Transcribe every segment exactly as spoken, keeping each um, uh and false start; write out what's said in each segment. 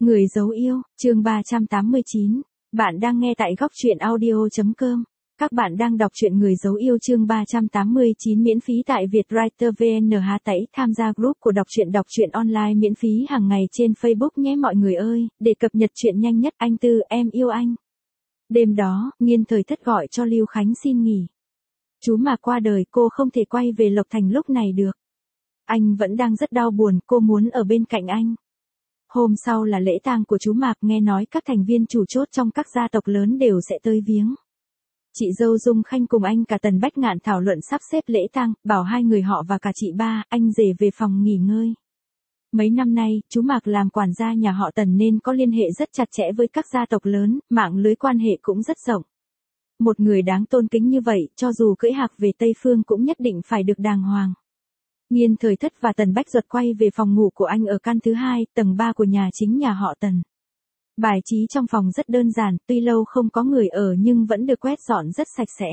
Người dấu yêu, chương ba trăm tám mươi chín. Bạn đang nghe tại góc truyện audio.com. Các bạn đang đọc truyện Người dấu yêu chương ba trăm tám mươi chín miễn phí tại Vietwriter vê en hát tẩy tham gia group của đọc truyện đọc truyện online miễn phí hàng ngày trên Facebook nhé mọi người ơi, để cập nhật truyện nhanh nhất. Anh Tư, em yêu anh. Đêm đó, Nghiên Thời Thất gọi cho Lưu Khánh xin nghỉ. Chú mà qua đời cô không thể quay về Lộc Thành lúc này được. Anh vẫn đang rất đau buồn, cô muốn ở bên cạnh anh. Hôm sau là lễ tang của chú Mạc, nghe nói các thành viên chủ chốt trong các gia tộc lớn đều sẽ tới viếng. Chị dâu Dung Khanh cùng anh cả Tần Bách Ngạn thảo luận sắp xếp lễ tang, bảo hai người họ và cả chị ba, anh rể về phòng nghỉ ngơi. Mấy năm nay, chú Mạc làm quản gia nhà họ Tần nên có liên hệ rất chặt chẽ với các gia tộc lớn, mạng lưới quan hệ cũng rất rộng. Một người đáng tôn kính như vậy, cho dù cưỡi hạc về Tây Phương cũng nhất định phải được đàng hoàng. Nghiên Thời Thất và Tần Bách Duật quay về phòng ngủ của anh ở căn thứ hai, tầng ba của nhà chính nhà họ Tần. Bài trí trong phòng rất đơn giản, tuy lâu không có người ở nhưng vẫn được quét dọn rất sạch sẽ.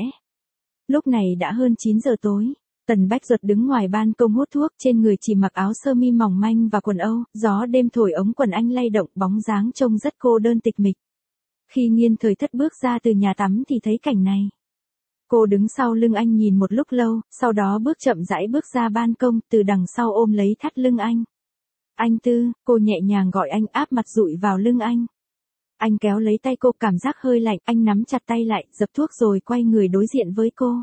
Lúc này đã hơn chín giờ tối, Tần Bách Duật đứng ngoài ban công hút thuốc, trên người chỉ mặc áo sơ mi mỏng manh và quần âu, gió đêm thổi ống quần anh lay động, bóng dáng trông rất cô đơn tịch mịch. Khi Nghiên Thời Thất bước ra từ nhà tắm thì thấy cảnh này. Cô đứng sau lưng anh nhìn một lúc lâu, sau đó bước chậm rãi bước ra ban công, từ đằng sau ôm lấy thắt lưng anh. Anh Tư, cô nhẹ nhàng gọi anh, áp mặt dụi vào lưng anh. Anh kéo lấy tay cô, cảm giác hơi lạnh, anh nắm chặt tay lại, dập thuốc rồi quay người đối diện với cô.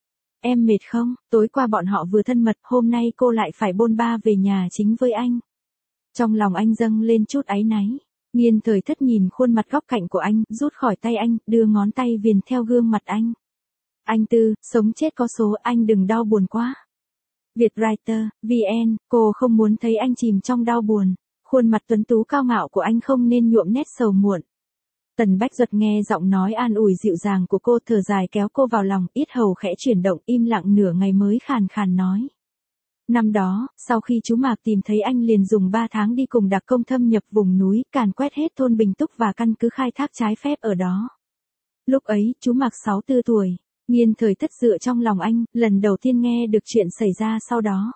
Em mệt không? Tối qua bọn họ vừa thân mật, hôm nay cô lại phải bôn ba về nhà chính với anh. Trong lòng anh dâng lên chút áy náy. Nghiên Thời Thất nhìn khuôn mặt góc cạnh của anh, rút khỏi tay anh, đưa ngón tay viền theo gương mặt anh. Anh Tư, sống chết có số, anh đừng đau buồn quá. Vietwriter, vê en, cô không muốn thấy anh chìm trong đau buồn. Khuôn mặt tuấn tú cao ngạo của anh không nên nhuộm nét sầu muộn. Tần Bách Duật nghe giọng nói an ủi dịu dàng của cô, thở dài kéo cô vào lòng, yết hầu khẽ chuyển động, im lặng nửa ngày mới khàn khàn nói. Năm đó, sau khi chú Mạc tìm thấy anh liền dùng ba tháng đi cùng đặc công thâm nhập vùng núi, càn quét hết thôn Bình Túc và căn cứ khai thác trái phép ở đó. Lúc ấy, chú Mạc sáu mươi tư tuổi. Nghiên Thời Thất dựa trong lòng anh, lần đầu tiên nghe được chuyện xảy ra sau đó.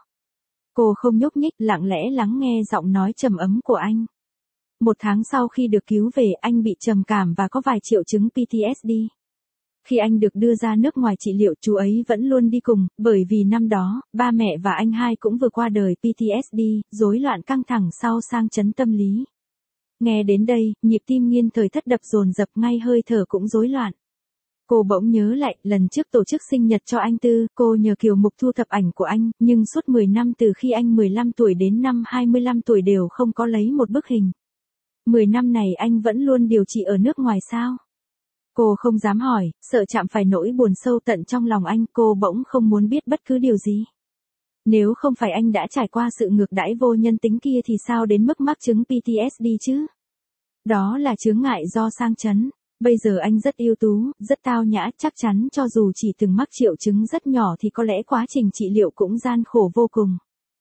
Cô không nhúc nhích, lặng lẽ lắng nghe giọng nói trầm ấm của anh. Một tháng sau khi được cứu về, anh bị trầm cảm và có vài triệu chứng pê tê ét đê. Khi anh được đưa ra nước ngoài trị liệu, chú ấy vẫn luôn đi cùng, bởi vì năm đó, ba mẹ và anh hai cũng vừa qua đời pê tê ét đê, rối loạn căng thẳng sau sang chấn tâm lý. Nghe đến đây, nhịp tim Nghiên Thời Thất đập dồn dập, ngay hơi thở cũng rối loạn. Cô bỗng nhớ lại, lần trước tổ chức sinh nhật cho anh Tư, cô nhờ Kiều Mục thu thập ảnh của anh, nhưng suốt mười năm từ khi anh mười lăm tuổi đến năm hai mươi lăm tuổi đều không có lấy một bức hình. mười năm này anh vẫn luôn điều trị ở nước ngoài sao? Cô không dám hỏi, sợ chạm phải nỗi buồn sâu tận trong lòng anh, cô bỗng không muốn biết bất cứ điều gì. Nếu không phải anh đã trải qua sự ngược đãi vô nhân tính kia thì sao đến mức mắc chứng pê tê ét đê chứ? Đó là chướng ngại do sang chấn. Bây giờ anh rất ưu tú, rất tao nhã, chắc chắn cho dù chỉ từng mắc triệu chứng rất nhỏ thì có lẽ quá trình trị liệu cũng gian khổ vô cùng.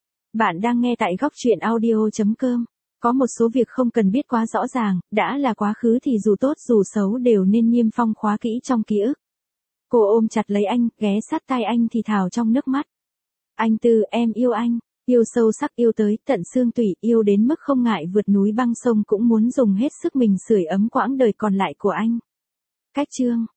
Bạn đang nghe tại góc truyện audio.com. Có một số việc không cần biết quá rõ ràng, đã là quá khứ thì dù tốt dù xấu đều nên niêm phong khóa kỹ trong ký ức. Cô ôm chặt lấy anh, ghé sát tai anh thì thào trong nước mắt. Anh Tư, em yêu anh. Yêu sâu sắc, yêu tới tận xương tủy, yêu đến mức không ngại vượt núi băng sông cũng muốn dùng hết sức mình sưởi ấm quãng đời còn lại của anh. Cách chương